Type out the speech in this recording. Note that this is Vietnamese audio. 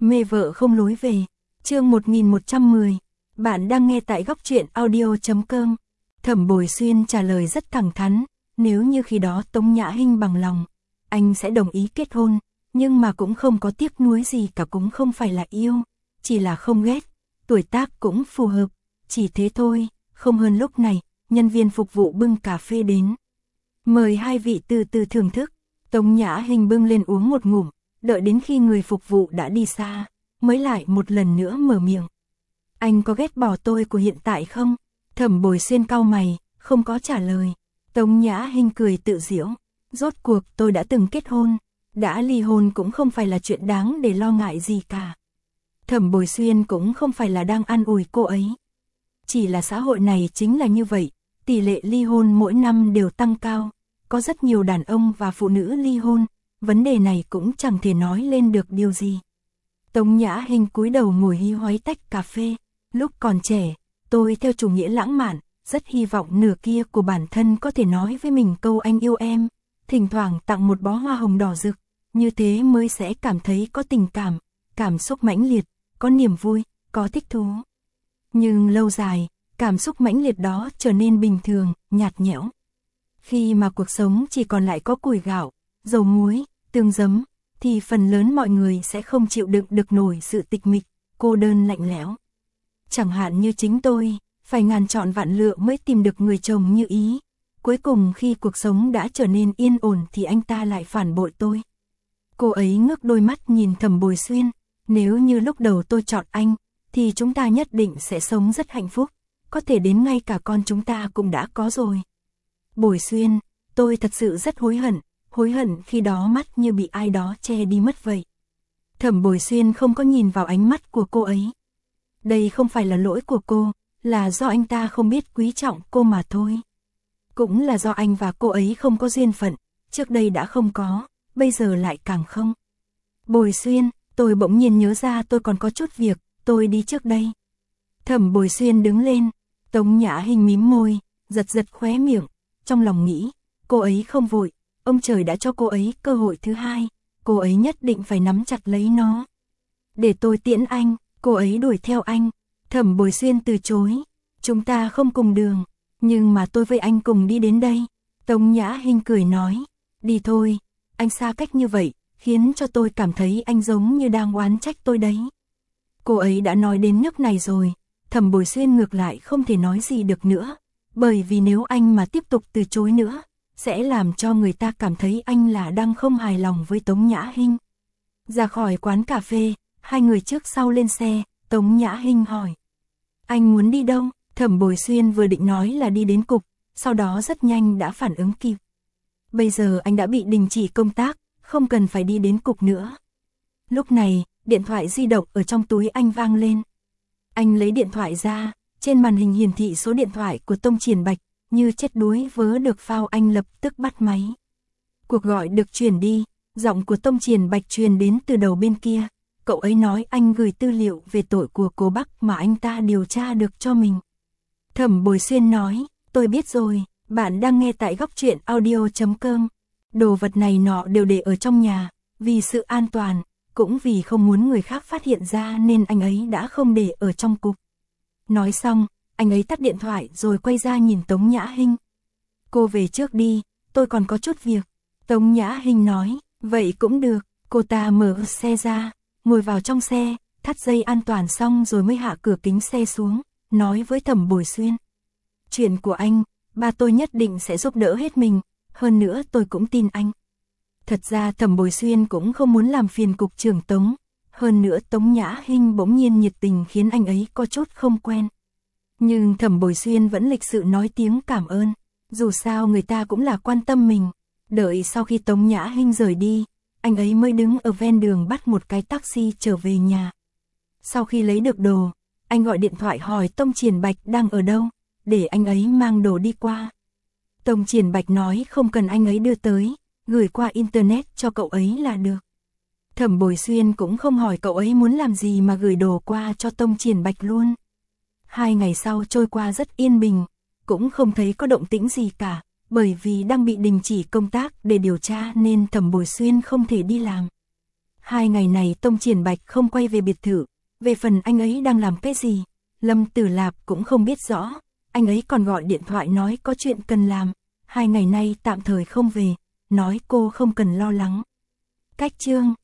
Mê vợ không lối về. Chương 1110. Bạn đang nghe tại góc truyện audio.com. Thẩm Bồi Xuyên trả lời rất thẳng thắn, nếu như khi đó Tống Nhã Hinh bằng lòng, anh sẽ đồng ý kết hôn, nhưng mà cũng không có tiếc nuối gì cả, cũng không phải là yêu, chỉ là không ghét, tuổi tác cũng phù hợp, chỉ thế thôi. Không hơn lúc này, nhân viên phục vụ bưng cà phê đến. Mời hai vị từ từ thưởng thức. Tống Nhã Hinh bưng lên uống một ngụm, đợi đến khi người phục vụ đã đi xa, mới lại một lần nữa mở miệng. Anh có ghét bỏ tôi của hiện tại không? Thẩm Bồi Xuyên cau mày, không có trả lời. Tống Nhã Hinh cười tự giễu. Rốt cuộc tôi đã từng kết hôn, đã ly hôn cũng không phải là chuyện đáng để lo ngại gì cả. Thẩm Bồi Xuyên cũng không phải là đang an ủi cô ấy. Chỉ là xã hội này chính là như vậy, tỷ lệ ly hôn mỗi năm đều tăng cao. Có rất nhiều đàn ông và phụ nữ ly hôn, vấn đề này cũng chẳng thể nói lên được điều gì. Tống Nhã Hinh cúi đầu ngồi hí hoáy tách cà phê. Lúc còn trẻ, tôi theo chủ nghĩa lãng mạn, rất hy vọng nửa kia của bản thân có thể nói với mình câu anh yêu em, thỉnh thoảng tặng một bó hoa hồng đỏ rực, như thế mới sẽ cảm thấy có tình cảm, cảm xúc mãnh liệt, có niềm vui, có thích thú. Nhưng lâu dài, cảm xúc mãnh liệt đó trở nên bình thường, nhạt nhẽo. Khi mà cuộc sống chỉ còn lại có củi gạo, dầu muối, tương giấm, thì phần lớn mọi người sẽ không chịu đựng được nổi sự tịch mịch, cô đơn lạnh lẽo. Chẳng hạn như chính tôi, phải ngàn chọn vạn lựa mới tìm được người chồng như ý. Cuối cùng khi cuộc sống đã trở nên yên ổn thì anh ta lại phản bội tôi. Cô ấy ngước đôi mắt nhìn Thẩm Bồi Xuyên. Nếu như lúc đầu tôi chọn anh, thì chúng ta nhất định sẽ sống rất hạnh phúc. Có thể đến ngay cả con chúng ta cũng đã có rồi. Bồi Xuyên, tôi thật sự rất hối hận khi đó mắt như bị ai đó che đi mất vậy. Thẩm Bồi Xuyên không có nhìn vào ánh mắt của cô ấy. Đây không phải là lỗi của cô, là do anh ta không biết quý trọng cô mà thôi. Cũng là do anh và cô ấy không có duyên phận, trước đây đã không có, bây giờ lại càng không. Bồi Xuyên, tôi bỗng nhiên nhớ ra tôi còn có chút việc, tôi đi trước đây. Thẩm Bồi Xuyên đứng lên, Tống Nhã Hinh mím môi, giật giật khóe miệng, trong lòng nghĩ, cô ấy không vội, ông trời đã cho cô ấy cơ hội thứ hai, cô ấy nhất định phải nắm chặt lấy nó. Để tôi tiễn anh, cô ấy đuổi theo anh. Thẩm Bồi Xuyên từ chối, chúng ta không cùng đường, nhưng mà tôi với anh cùng đi đến đây. Tống Nhã Hinh cười nói, đi thôi, anh xa cách như vậy, khiến cho tôi cảm thấy anh giống như đang oán trách tôi đấy. Cô ấy đã nói đến nước này rồi, Thẩm Bồi Xuyên ngược lại không thể nói gì được nữa, bởi vì nếu anh mà tiếp tục từ chối nữa, sẽ làm cho người ta cảm thấy anh là đang không hài lòng với Tống Nhã Hinh. Ra khỏi quán cà phê, hai người trước sau lên xe, Tống Nhã Hinh hỏi. Anh muốn đi đâu? Thẩm Bồi Xuyên vừa định nói là đi đến cục, sau đó rất nhanh đã phản ứng kịp. Bây giờ anh đã bị đình chỉ công tác, không cần phải đi đến cục nữa. Lúc này, điện thoại di động ở trong túi anh vang lên. Anh lấy điện thoại ra, trên màn hình hiển thị số điện thoại của Tông Triển Bạch, như chết đuối vớ được phao anh lập tức bắt máy. Cuộc gọi được truyền đi, giọng của Tông Triển Bạch truyền đến từ đầu bên kia. Cậu ấy nói anh gửi tư liệu về tội của cô Bắc mà anh ta điều tra được cho mình. Thẩm Bồi Xuyên nói, tôi biết rồi, bạn đang nghe tại góc truyện audio.com. Đồ vật này nọ đều để ở trong nhà, vì sự an toàn, cũng vì không muốn người khác phát hiện ra nên anh ấy đã không để ở trong cục. Nói xong, anh ấy tắt điện thoại rồi quay ra nhìn Tống Nhã Hinh. Cô về trước đi, tôi còn có chút việc. Tống Nhã Hinh nói, vậy cũng được. Cô ta mở xe ra, ngồi vào trong xe, thắt dây an toàn xong rồi mới hạ cửa kính xe xuống, nói với Thẩm Bồi Xuyên. Chuyện của anh, ba tôi nhất định sẽ giúp đỡ hết mình, hơn nữa tôi cũng tin anh. Thật ra Thẩm Bồi Xuyên cũng không muốn làm phiền cục trưởng Tống, hơn nữa Tống Nhã Hinh bỗng nhiên nhiệt tình khiến anh ấy có chút không quen. Nhưng Thẩm Bồi Xuyên vẫn lịch sự nói tiếng cảm ơn, dù sao người ta cũng là quan tâm mình. Đợi sau khi Tống Nhã Hinh rời đi, anh ấy mới đứng ở ven đường bắt một cái taxi trở về nhà. Sau khi lấy được đồ, anh gọi điện thoại hỏi Tông Triển Bạch đang ở đâu, để anh ấy mang đồ đi qua. Tông Triển Bạch nói không cần anh ấy đưa tới, gửi qua internet cho cậu ấy là được. Thẩm Bồi Xuyên cũng không hỏi cậu ấy muốn làm gì mà gửi đồ qua cho Tông Triển Bạch luôn. 2 ngày sau trôi qua rất yên bình, cũng không thấy có động tĩnh gì cả, bởi vì đang bị đình chỉ công tác để điều tra nên Thẩm Bồi Xuyên không thể đi làm. 2 ngày này Tông Triển Bạch không quay về biệt thự, về phần anh ấy đang làm cái gì, Lâm Tử Lạp cũng không biết rõ, anh ấy còn gọi điện thoại nói có chuyện cần làm, 2 ngày nay tạm thời không về, nói cô không cần lo lắng. Cách chương